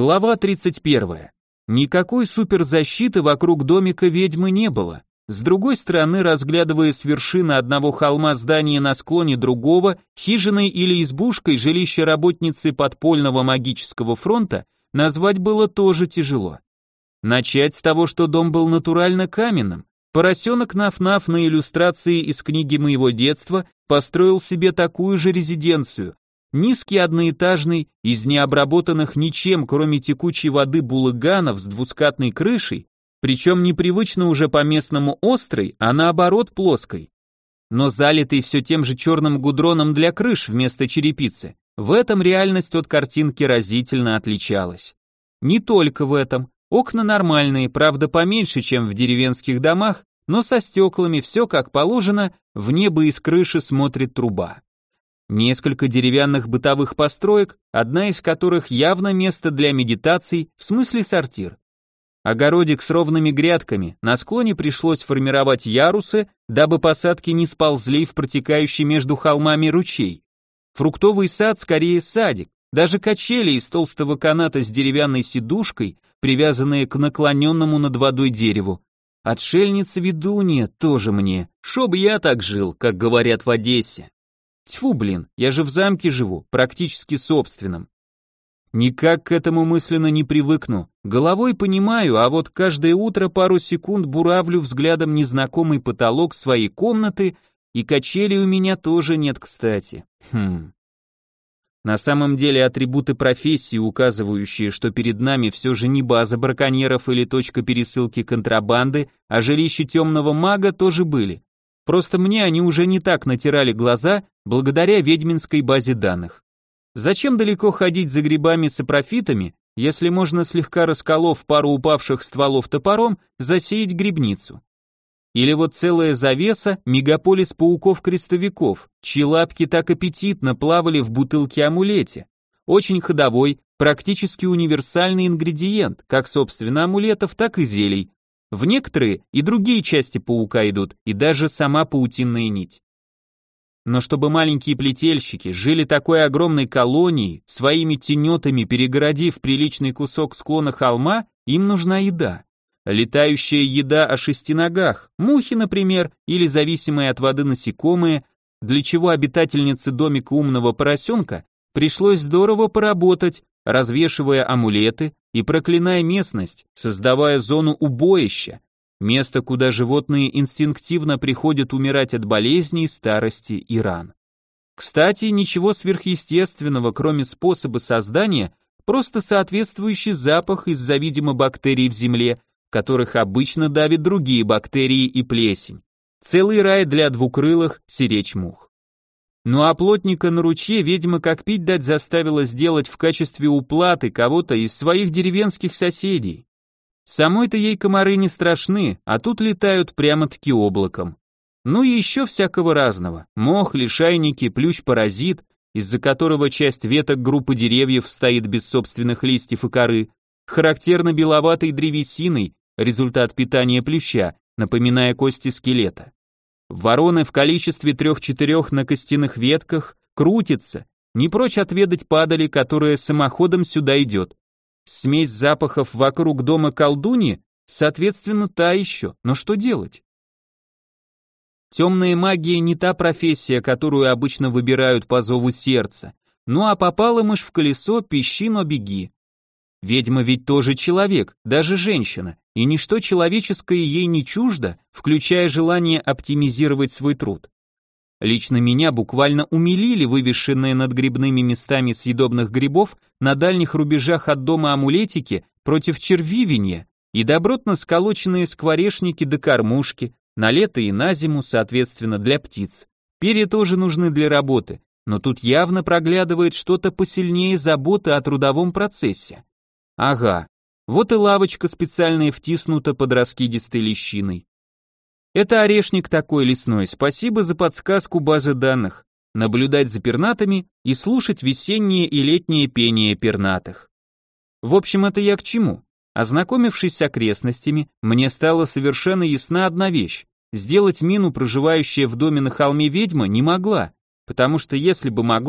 Глава 31. Никакой суперзащиты вокруг домика ведьмы не было. С другой стороны, разглядывая с вершины одного холма здание на склоне другого, хижиной или избушкой жилище работницы подпольного магического фронта, назвать было тоже тяжело. Начать с того, что дом был натурально каменным. Поросенок Наф-Наф на иллюстрации из книги моего детства построил себе такую же резиденцию. Низкий одноэтажный, из необработанных ничем, кроме текучей воды булыганов с двускатной крышей, причем непривычно уже по-местному острой, а наоборот плоской. Но залитый все тем же черным гудроном для крыш вместо черепицы. В этом реальность от картинки разительно отличалась. Не только в этом. Окна нормальные, правда поменьше, чем в деревенских домах, но со стеклами, все как положено, в небо из крыши смотрит труба. Несколько деревянных бытовых построек, одна из которых явно место для медитаций, в смысле сортир. Огородик с ровными грядками, на склоне пришлось формировать ярусы, дабы посадки не сползли в протекающий между холмами ручей. Фруктовый сад скорее садик, даже качели из толстого каната с деревянной сидушкой, привязанные к наклоненному над водой дереву. Отшельница-ведунья тоже мне, шоб я так жил, как говорят в Одессе. Тьфу, блин, я же в замке живу, практически собственном. Никак к этому мысленно не привыкну, головой понимаю, а вот каждое утро пару секунд буравлю взглядом незнакомый потолок своей комнаты, и качелей у меня тоже нет, кстати. На самом деле атрибуты профессии, указывающие, что перед нами все же не база браконьеров или точка пересылки контрабанды, а жилище темного мага тоже были. Просто мне они уже не так натирали глаза, благодаря ведьминской базе данных. Зачем далеко ходить за грибами-сапрофитами, если можно, слегка расколов пару упавших стволов топором, засеять грибницу? Или вот целая завеса, мегаполис пауков-крестовиков, чьи лапки так аппетитно плавали в бутылке-амулете. Очень ходовой, практически универсальный ингредиент, как собственно амулетов, так и зелий. В некоторые и другие части паука идут, и даже сама паутинная нить. Но чтобы маленькие плетельщики жили такой огромной колонией, своими тенетами перегородив приличный кусок склона холма, им нужна еда. Летающая еда о 6 ногах, мухи, например, или зависимые от воды насекомые, для чего обитательнице домика умного поросенка пришлось здорово поработать, развешивая амулеты и проклиная местность, создавая зону убоища, место, куда животные инстинктивно приходят умирать от болезней, старости и ран. Кстати, ничего сверхъестественного, кроме способа создания, просто соответствующий запах из-за, видимо, бактерий в земле, которых обычно давят другие бактерии и плесень. Целый рай для двукрылых сиречь мух. Ну а плотника на ручье ведьма как пить дать заставила сделать в качестве уплаты кого-то из своих деревенских соседей. Самой-то ей комары не страшны, а тут летают прямо-таки облаком. Ну и еще всякого разного. Мох, лишайники, плющ-паразит, из-за которого часть веток группы деревьев стоит без собственных листьев и коры, характерно беловатой древесиной, результат питания плюща, напоминая кости скелета. Вороны в количестве 3-4 на костяных ветках крутятся, не прочь отведать падали, которая самоходом сюда идет. Смесь запахов вокруг дома колдуньи, соответственно, та еще, но что делать? Темная магия не та профессия, которую обычно выбирают по зову сердца. Ну а попала мышь в колесо, пищи, но беги. Ведьма ведь тоже человек, даже женщина, и ничто человеческое ей не чуждо, включая желание оптимизировать свой труд. Лично меня буквально умилили вывешенные над грибными местами съедобных грибов на дальних рубежах от дома амулетики против червивенья и добротно сколоченные скворечники до кормушки, на лето и на зиму, соответственно, для птиц. Перья тоже нужны для работы, но тут явно проглядывает что-то посильнее заботы о трудовом процессе. Ага, вот и лавочка специальная втиснута под раскидистой лещиной. Это орешник такой лесной, спасибо за подсказку базы данных. Наблюдать за пернатами и слушать весеннее и летнее пение пернатых. В общем, это я к чему? Ознакомившись с окрестностями, мне стала совершенно ясна одна вещь. Сделать мину, проживающая в доме на холме ведьма, не могла, потому что если бы могла,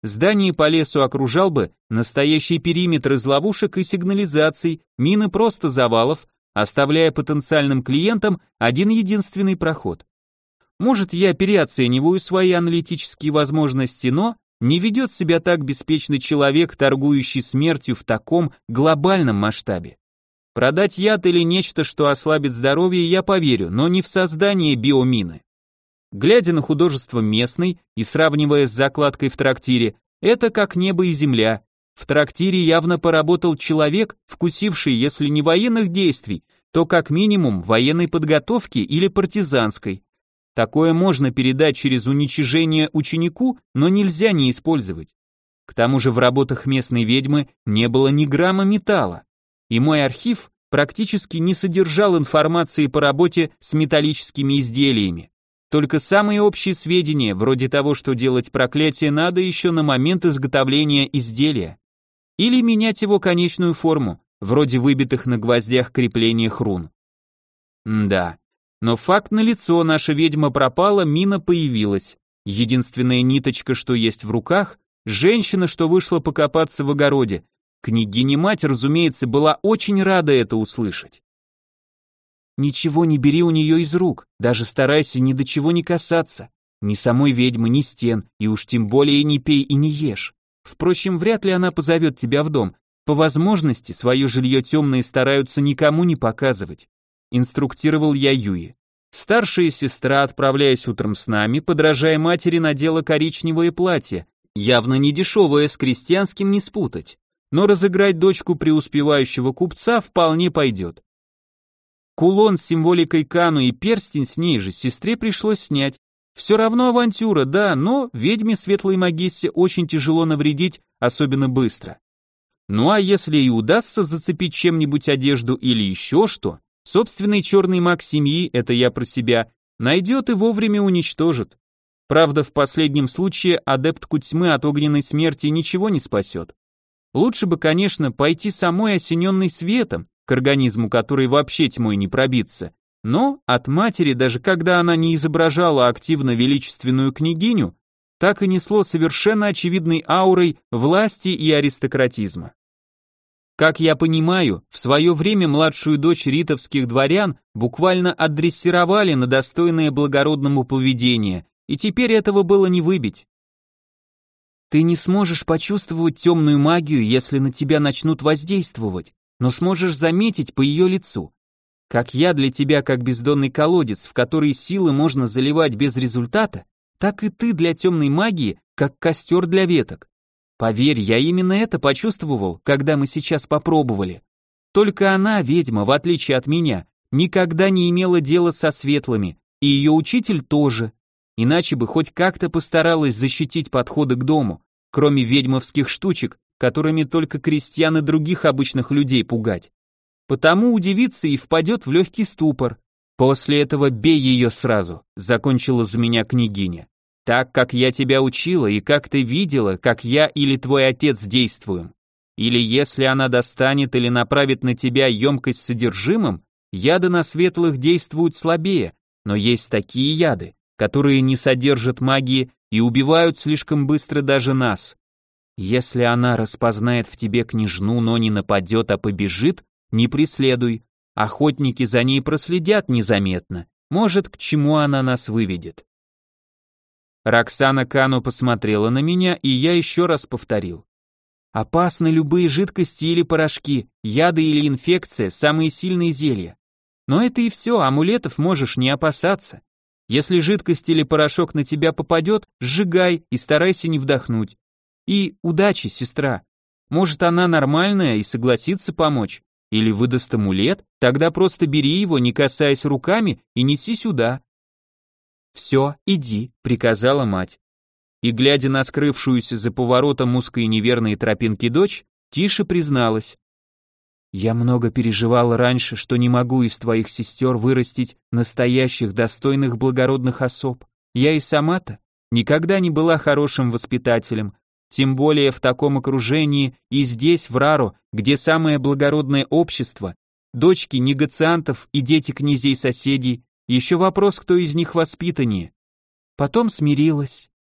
здание по лесу окружал бы настоящий периметр из ловушек и сигнализаций, мины просто завалов, оставляя потенциальным клиентам один единственный проход. Может, я переоцениваю свои аналитические возможности, но не ведет себя так беспечный человек, торгующий смертью в таком глобальном масштабе. Продать яд или нечто, что ослабит здоровье, я поверю, но не в создание биомины. Глядя на художество местной и сравнивая с закладкой в трактире, это как небо и земля. В трактире явно поработал человек, вкусивший, если не военных действий, то как минимум военной подготовки или партизанской. Такое можно передать через уничижение ученику, но нельзя не использовать. К тому же в работах местной ведьмы не было ни грамма металла, и мой архив практически не содержал информации по работе с металлическими изделиями. Только самые общие сведения, вроде того, что делать проклятие надо еще на момент изготовления изделия. Или менять его конечную форму, вроде выбитых на гвоздях креплениях рун. Да, но факт налицо, наша ведьма пропала, мина появилась. Единственная ниточка, что есть в руках, женщина, что вышла покопаться в огороде. Княгиня-мать, разумеется, была очень рада это услышать. Ничего не бери у нее из рук, даже старайся ни до чего не касаться. Ни самой ведьмы, ни стен, и уж тем более не пей и не ешь. Впрочем, вряд ли она позовет тебя в дом. По возможности, свое жилье темные стараются никому не показывать. Инструктировал я Юи. Старшая сестра, отправляясь утром с нами, подражая матери, надела коричневое платье, явно не дешевое, с крестьянским не спутать. Но разыграть дочку преуспевающего купца вполне пойдет. Кулон с символикой Кану и перстень с ней же сестре пришлось снять. Все равно авантюра, да, но ведьме светлой магиссе очень тяжело навредить, особенно быстро. Ну а если и удастся зацепить чем-нибудь одежду или еще что, собственный черный маг семьи, это я про себя, найдет и вовремя уничтожит. Правда, в последнем случае адептку тьмы от огненной смерти ничего не спасет. Лучше бы, конечно, пойти самой осененной светом, к организму, который вообще тьмой не пробиться, но от матери, даже когда она не изображала активно величественную княгиню, так и несло совершенно очевидной аурой власти и аристократизма. Как я понимаю, в свое время младшую дочь ритовских дворян буквально отдрессировали на достойное благородному поведение, и теперь этого было не выбить. Ты не сможешь почувствовать темную магию, если на тебя начнут воздействовать, но сможешь заметить по ее лицу. Как я для тебя как бездонный колодец, в который силы можно заливать без результата, так и ты для темной магии, как костер для веток. Поверь, я именно это почувствовал, когда мы сейчас попробовали. Только она, ведьма, в отличие от меня, никогда не имела дела со светлыми, и ее учитель тоже. Иначе бы хоть как-то постаралась защитить подходы к дому, кроме ведьмовских штучек, которыми только крестьян и других обычных людей пугать. Потому удивится и впадет в легкий ступор. После этого бей ее сразу, закончила за меня княгиня. Так, как я тебя учила и как ты видела, как я или твой отец действуем. Или если она достанет или направит на тебя емкость с содержимым, яды на светлых действуют слабее, но есть такие яды, которые не содержат магии и убивают слишком быстро даже нас. Если она распознает в тебе княжну, но не нападет, а побежит, не преследуй. Охотники за ней проследят незаметно. Может, к чему она нас выведет. Роксана Кану посмотрела на меня, и я еще раз повторил. Опасны любые жидкости или порошки, яды или инфекция, самые сильные зелья. Но это и все, амулетов можешь не опасаться. Если жидкость или порошок на тебя попадет, сжигай и старайся не вдохнуть. И удачи, сестра. Может, она нормальная и согласится помочь. Или выдаст амулет, тогда просто бери его, не касаясь руками, и неси сюда. Все, иди, приказала мать. И, глядя на скрывшуюся за поворотом узкой и неверной тропинки дочь, тише призналась. Я много переживала раньше, что не могу из твоих сестер вырастить настоящих достойных благородных особ. Я и сама-то никогда не была хорошим воспитателем, тем более в таком окружении и здесь, в Рару, где самое благородное общество, дочки негациантов и дети князей-соседей, еще вопрос, кто из них воспитаннее. Потом смирилась.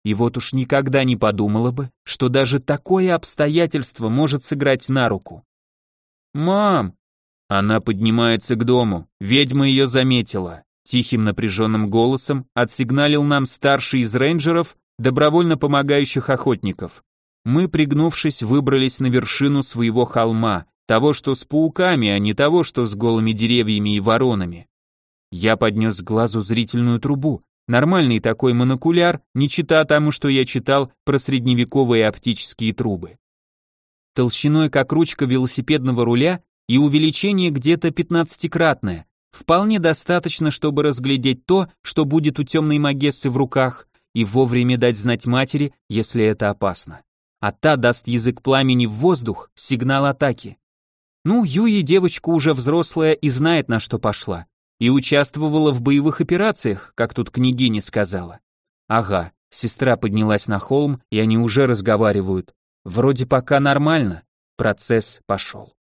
И вот уж никогда не подумала бы, что даже такое обстоятельство может сыграть на руку. «Мам!» Она поднимается к дому, ведьма ее заметила. Тихим напряженным голосом отсигналил нам старший из рейнджеров, добровольно помогающих охотников. Мы, пригнувшись, выбрались на вершину своего холма, того, что с пауками, а не того, что с голыми деревьями и воронами. Я поднес к глазу зрительную трубу, нормальный такой монокуляр, не чита тому, что я читал про средневековые оптические трубы. Толщиной как ручка велосипедного руля и увеличение где-то 15-кратное. Вполне достаточно, чтобы разглядеть то, что будет у темной магессы в руках, и вовремя дать знать матери, если это опасно. А та даст язык пламени в воздух, сигнал атаки. Ну, Юи девочка уже взрослая и знает, на что пошла. И участвовала в боевых операциях, как тут княгиня сказала. Ага, сестра поднялась на холм, и они уже разговаривают. Вроде пока нормально. Процесс пошел.